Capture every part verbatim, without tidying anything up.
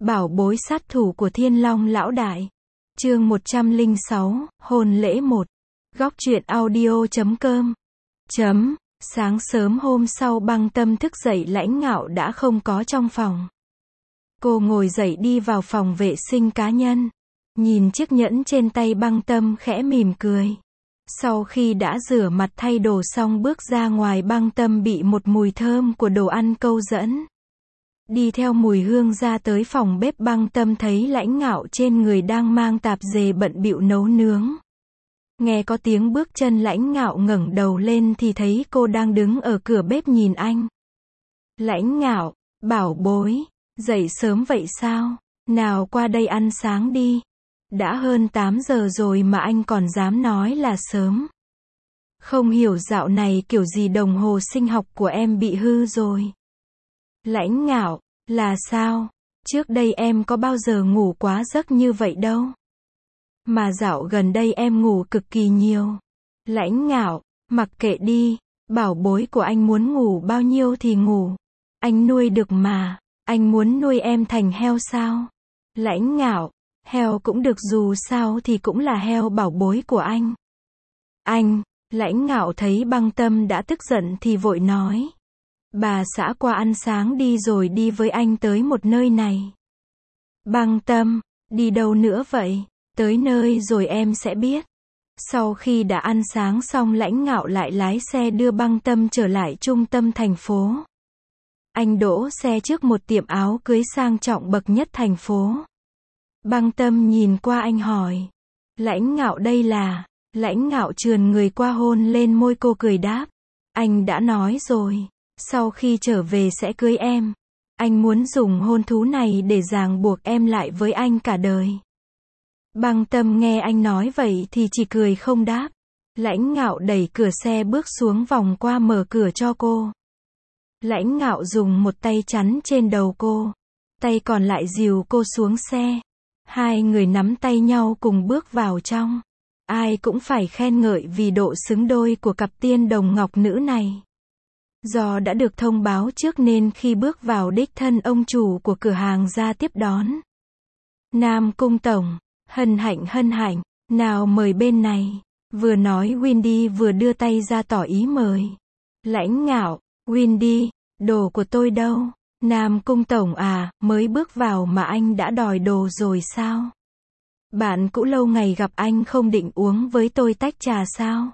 Bảo bối sát thủ của Thiên Long lão đại. Chương một trăm lẻ sáu, hôn lễ một. Góc truyện audio chấm com. Chấm. Sáng sớm hôm sau Băng Tâm thức dậy Lãnh Ngạo đã không có trong phòng. Cô ngồi dậy đi vào phòng vệ sinh cá nhân. Nhìn chiếc nhẫn trên tay Băng Tâm khẽ mỉm cười. Sau khi đã rửa mặt thay đồ xong bước ra ngoài, Băng Tâm bị một mùi thơm của đồ ăn câu dẫn. Đi theo mùi hương ra tới phòng bếp, Băng Tâm thấy Lãnh Ngạo trên người đang mang tạp dề bận bịu nấu nướng. Nghe có tiếng bước chân, Lãnh Ngạo ngẩng đầu lên thì thấy cô đang đứng ở cửa bếp nhìn anh. Lãnh Ngạo, bảo bối, dậy sớm vậy sao? Nào qua đây ăn sáng đi. Đã hơn tám giờ rồi mà anh còn dám nói là sớm. Không hiểu dạo này kiểu gì đồng hồ sinh học của em bị hư rồi. Lãnh Ngạo, là sao? Trước đây em có bao giờ ngủ quá giấc như vậy đâu. Mà dạo gần đây em ngủ cực kỳ nhiều. Lãnh Ngạo, mặc kệ đi, bảo bối của anh muốn ngủ bao nhiêu thì ngủ. Anh nuôi được mà, anh muốn nuôi em thành heo sao? Lãnh Ngạo, heo cũng được, dù sao thì cũng là heo bảo bối của anh. Anh, Lãnh Ngạo thấy Băng Tâm đã tức giận thì vội nói. Bà xã qua ăn sáng đi rồi đi với anh tới một nơi này. Băng Tâm, đi đâu nữa vậy? Tới nơi rồi em sẽ biết. Sau khi đã ăn sáng xong, Lãnh Ngạo lại lái xe đưa Băng Tâm trở lại trung tâm thành phố. Anh đỗ xe trước một tiệm áo cưới sang trọng bậc nhất thành phố. Băng Tâm nhìn qua anh hỏi. Lãnh Ngạo, đây là... Lãnh Ngạo trườn người qua hôn lên môi cô, cười đáp. Anh đã nói rồi. Sau khi trở về sẽ cưới em. Anh muốn dùng hôn thú này để ràng buộc em lại với anh cả đời. Băng Tâm nghe anh nói vậy thì chỉ cười không đáp. Lãnh Ngạo đẩy cửa xe bước xuống, vòng qua mở cửa cho cô. Lãnh Ngạo dùng một tay chắn trên đầu cô. Tay còn lại dìu cô xuống xe. Hai người nắm tay nhau cùng bước vào trong. Ai cũng phải khen ngợi vì độ xứng đôi của cặp tiên đồng ngọc nữ này. Do đã được thông báo trước nên khi bước vào, đích thân ông chủ của cửa hàng ra tiếp đón. Nam Cung tổng, hân hạnh hân hạnh, nào mời bên này. Vừa nói Wendy vừa đưa tay ra tỏ ý mời. Lãnh Ngạo, Wendy, đồ của tôi đâu? Nam Cung tổng à, mới bước vào mà anh đã đòi đồ rồi sao? Bạn cũ lâu ngày gặp, anh không định uống với tôi tách trà sao?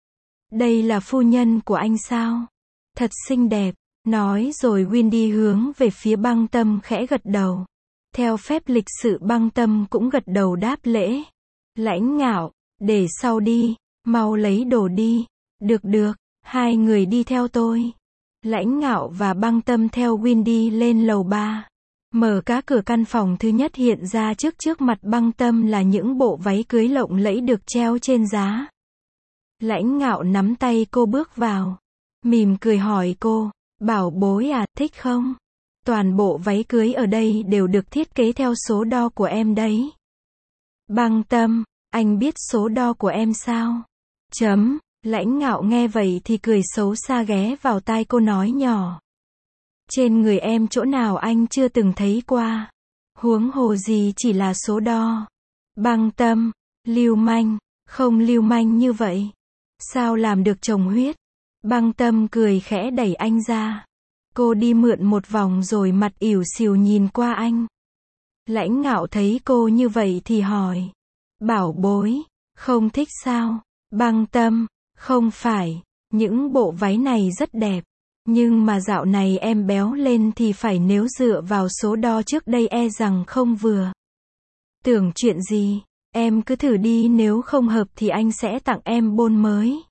Đây là phu nhân của anh sao? Thật xinh đẹp. Nói rồi Wendy hướng về phía Băng Tâm khẽ gật đầu. Theo phép lịch sự, Băng Tâm cũng gật đầu đáp lễ. Lãnh Ngạo, để sau đi, mau lấy đồ đi. Được được, hai người đi theo tôi. Lãnh Ngạo và Băng Tâm theo Wendy lên lầu ba. Mở cá cửa căn phòng thứ nhất, hiện ra trước trước mặt Băng Tâm là những bộ váy cưới lộng lẫy được treo trên giá. Lãnh Ngạo nắm tay cô bước vào. Mỉm cười hỏi cô, bảo bối à, thích không? Toàn bộ váy cưới ở đây đều được thiết kế theo số đo của em đấy. Băng Tâm, anh biết số đo của em sao? Chấm. Lãnh Ngạo nghe vậy thì cười xấu xa, ghé vào tai cô nói nhỏ. Trên người em chỗ nào anh chưa từng thấy qua. Huống hồ gì chỉ là số đo. Băng Tâm, lưu manh, không lưu manh như vậy. Sao làm được chồng huyết? Băng Tâm cười khẽ đẩy anh ra. Cô đi mượn một vòng rồi mặt ỉu xìu nhìn qua anh. Lãnh Ngạo thấy cô như vậy thì hỏi. Bảo bối, không thích sao? Băng Tâm, không phải, những bộ váy này rất đẹp. Nhưng mà dạo này em béo lên thì phải, nếu dựa vào số đo trước đây e rằng không vừa. Tưởng chuyện gì, em cứ thử đi, nếu không hợp thì anh sẽ tặng em bôn mới.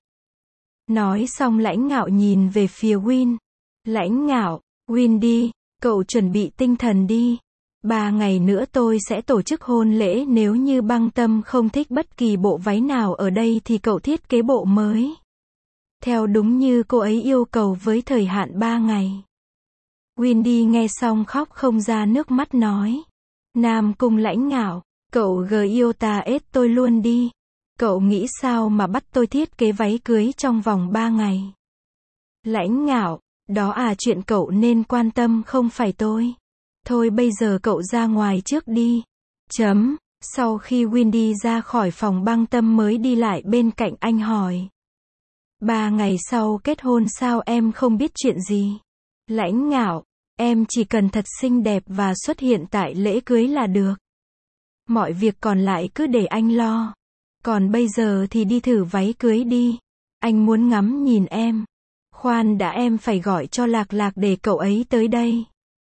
Nói xong Lãnh Ngạo nhìn về phía Win. Lãnh Ngạo, Wendy, cậu chuẩn bị tinh thần đi. Ba ngày nữa tôi sẽ tổ chức hôn lễ, nếu như Băng Tâm không thích bất kỳ bộ váy nào ở đây thì cậu thiết kế bộ mới. Theo đúng như cô ấy yêu cầu với thời hạn ba ngày. Wendy nghe xong khóc không ra nước mắt nói. Nam Cung Lãnh Ngạo, cậu gờ yêu ta ết tôi luôn đi. Cậu nghĩ sao mà bắt tôi thiết kế váy cưới trong vòng ba ngày? Lãnh Ngạo, đó à chuyện cậu nên quan tâm không phải tôi. Thôi bây giờ cậu ra ngoài trước đi. Chấm. Sau khi Wendy ra khỏi phòng, Băng Tâm mới đi lại bên cạnh anh hỏi. Ba ngày sau kết hôn sao em không biết chuyện gì? Lãnh Ngạo, em chỉ cần thật xinh đẹp và xuất hiện tại lễ cưới là được. Mọi việc còn lại cứ để anh lo. Còn bây giờ thì đi thử váy cưới đi. Anh muốn ngắm nhìn em. Khoan đã, em phải gọi cho Lạc Lạc để cậu ấy tới đây.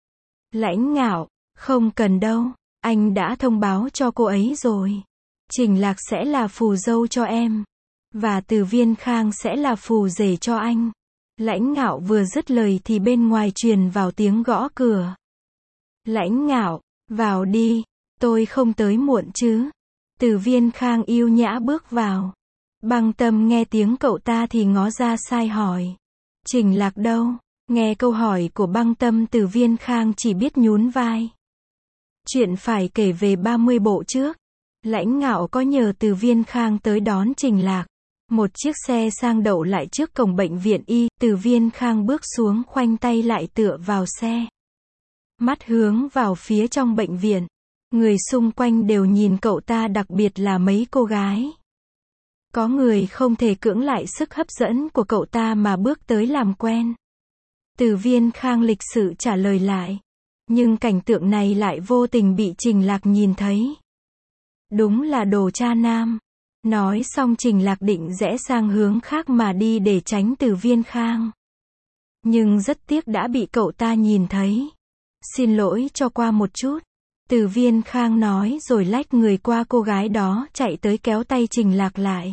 Lãnh Ngạo, không cần đâu. Anh đã thông báo cho cô ấy rồi. Trình Lạc sẽ là phù dâu cho em. Và Từ Viên Khang sẽ là phù rể cho anh. Lãnh Ngạo vừa dứt lời thì bên ngoài truyền vào tiếng gõ cửa. Lãnh Ngạo, vào đi. Tôi không tới muộn chứ? Từ Viên Khang yêu nhã bước vào. Băng Tâm nghe tiếng cậu ta thì ngó ra sai hỏi. Trình Lạc đâu? Nghe câu hỏi của Băng Tâm, Từ Viên Khang chỉ biết nhún vai. Chuyện phải kể về ba mươi bộ trước. Lãnh Ngạo có nhờ Từ Viên Khang tới đón Trình Lạc. Một chiếc xe sang đậu lại trước cổng bệnh viện Y. Từ Viên Khang bước xuống, khoanh tay lại tựa vào xe. Mắt hướng vào phía trong bệnh viện. Người xung quanh đều nhìn cậu ta, đặc biệt là mấy cô gái. Có người không thể cưỡng lại sức hấp dẫn của cậu ta mà bước tới làm quen. Từ Viên Khang lịch sự trả lời lại. Nhưng cảnh tượng này lại vô tình bị Trình Lạc nhìn thấy. Đúng là đồ cha nam. Nói xong Trình Lạc định rẽ sang hướng khác mà đi để tránh Từ Viên Khang. Nhưng rất tiếc đã bị cậu ta nhìn thấy. Xin lỗi, cho qua một chút. Từ Viên Khang nói rồi lách người qua cô gái đó, chạy tới kéo tay Trình Lạc lại.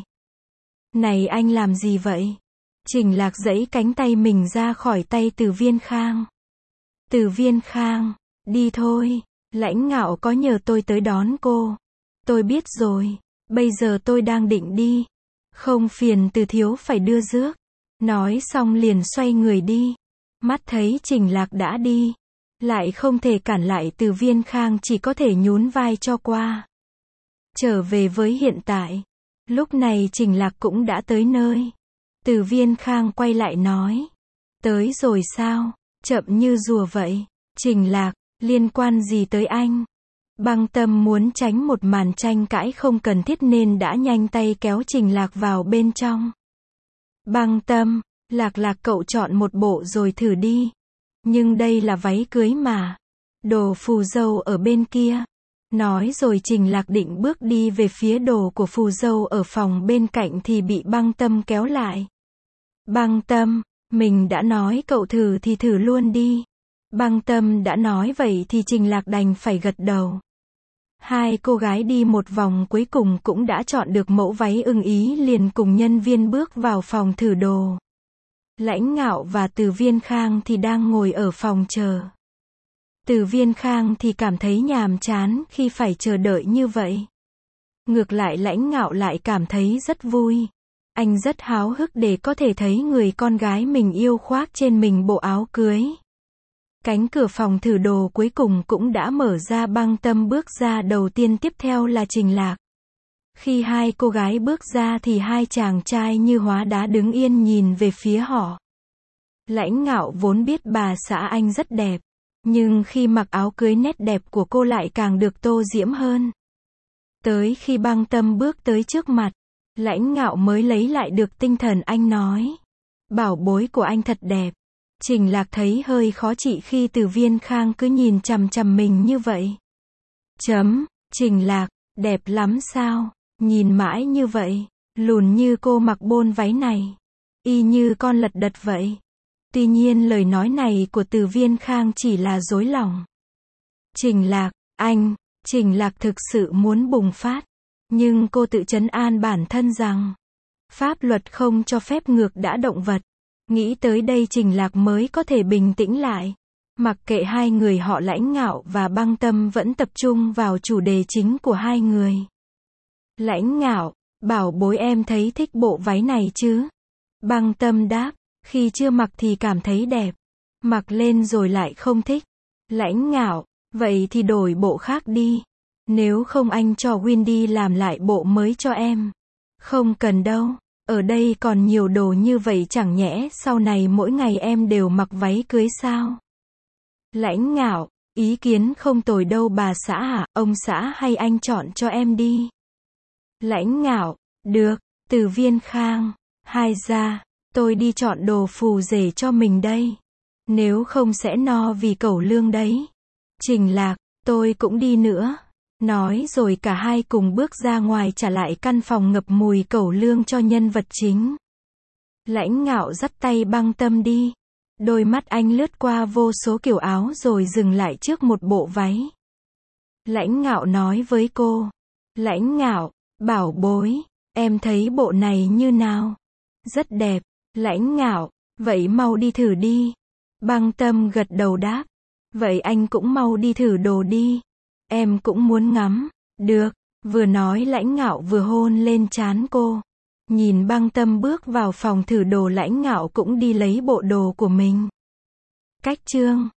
Này anh làm gì vậy? Trình Lạc giãy cánh tay mình ra khỏi tay Từ Viên Khang. Từ Viên Khang, đi thôi. Lãnh Ngạo có nhờ tôi tới đón cô. Tôi biết rồi. Bây giờ tôi đang định đi. Không phiền Từ thiếu phải đưa rước. Nói xong liền xoay người đi. Mắt thấy Trình Lạc đã đi. Lại không thể cản lại, Từ Viên Khang chỉ có thể nhún vai cho qua. Trở về với hiện tại. Lúc này Trình Lạc cũng đã tới nơi. Từ Viên Khang quay lại nói. Tới rồi sao? Chậm như rùa vậy. Trình Lạc, liên quan gì tới anh? Băng Tâm muốn tránh một màn tranh cãi không cần thiết nên đã nhanh tay kéo Trình Lạc vào bên trong. Băng Tâm, Lạc Lạc cậu chọn một bộ rồi thử đi. Nhưng đây là váy cưới mà. Đồ phù dâu ở bên kia. Nói rồi Trình Lạc định bước đi về phía đồ của phù dâu ở phòng bên cạnh thì bị Băng Tâm kéo lại. Băng Tâm, mình đã nói cậu thử thì thử luôn đi. Băng Tâm đã nói vậy thì Trình Lạc đành phải gật đầu. Hai cô gái đi một vòng cuối cùng cũng đã chọn được mẫu váy ưng ý, liền cùng nhân viên bước vào phòng thử đồ. Lãnh Ngạo và Từ Viên Khang thì đang ngồi ở phòng chờ. Từ Viên Khang thì cảm thấy nhàm chán khi phải chờ đợi như vậy. Ngược lại Lãnh Ngạo lại cảm thấy rất vui. Anh rất háo hức để có thể thấy người con gái mình yêu khoác trên mình bộ áo cưới. Cánh cửa phòng thử đồ cuối cùng cũng đã mở ra. Băng Tâm bước ra đầu tiên, tiếp theo là Trình Lạc. Khi hai cô gái bước ra thì hai chàng trai như hóa đá đứng yên nhìn về phía họ. Lãnh Ngạo vốn biết bà xã anh rất đẹp, nhưng khi mặc áo cưới nét đẹp của cô lại càng được tô diễm hơn. Tới khi Băng Tâm bước tới trước mặt, Lãnh Ngạo mới lấy lại được tinh thần, anh nói. Bảo bối của anh thật đẹp. Trình Lạc thấy hơi khó chịu khi Từ Viên Khang cứ nhìn chằm chằm mình như vậy. Chấm, Trình Lạc, đẹp lắm sao? Nhìn mãi như vậy, lùn như cô mặc bôn váy này. Y như con lật đật vậy. Tuy nhiên lời nói này của Từ Viên Khang chỉ là dối lòng. Trình Lạc, anh, Trình Lạc thực sự muốn bùng phát. Nhưng cô tự trấn an bản thân rằng, pháp luật không cho phép ngược đãi động vật. Nghĩ tới đây Trình Lạc mới có thể bình tĩnh lại. Mặc kệ hai người họ Lãnh Ngạo và Băng Tâm vẫn tập trung vào chủ đề chính của hai người. Lãnh Ngạo, bảo bối em thấy thích bộ váy này chứ? Băng Tâm đáp, khi chưa mặc thì cảm thấy đẹp. Mặc lên rồi lại không thích. Lãnh Ngạo, vậy thì đổi bộ khác đi. Nếu không anh cho Wendy làm lại bộ mới cho em. Không cần đâu. Ở đây còn nhiều đồ như vậy, chẳng nhẽ sau này mỗi ngày em đều mặc váy cưới sao? Lãnh Ngạo, Ý kiến không tồi đâu bà xã ạ, ông xã hay anh chọn cho em đi. Lãnh Ngạo, được, Từ Viên Khang, hai ra, tôi đi chọn đồ phù rể cho mình đây. Nếu không sẽ no vì cẩu lương đấy. Trình Lạc, tôi cũng đi nữa. Nói rồi cả hai cùng bước ra ngoài trả lại căn phòng ngập mùi cẩu lương cho nhân vật chính. Lãnh Ngạo dắt tay Băng Tâm đi. Đôi mắt anh lướt qua vô số kiểu áo rồi dừng lại trước một bộ váy. Lãnh Ngạo nói với cô. Lãnh Ngạo, bảo bối, em thấy bộ này như nào? Rất đẹp. Lãnh Ngạo, vậy mau đi thử đi. Băng Tâm gật đầu đáp. Vậy anh cũng mau đi thử đồ đi. Em cũng muốn ngắm. Được. Vừa nói Lãnh Ngạo vừa hôn lên trán cô. Nhìn Băng Tâm bước vào phòng thử đồ, Lãnh Ngạo cũng đi lấy bộ đồ của mình. Cách chương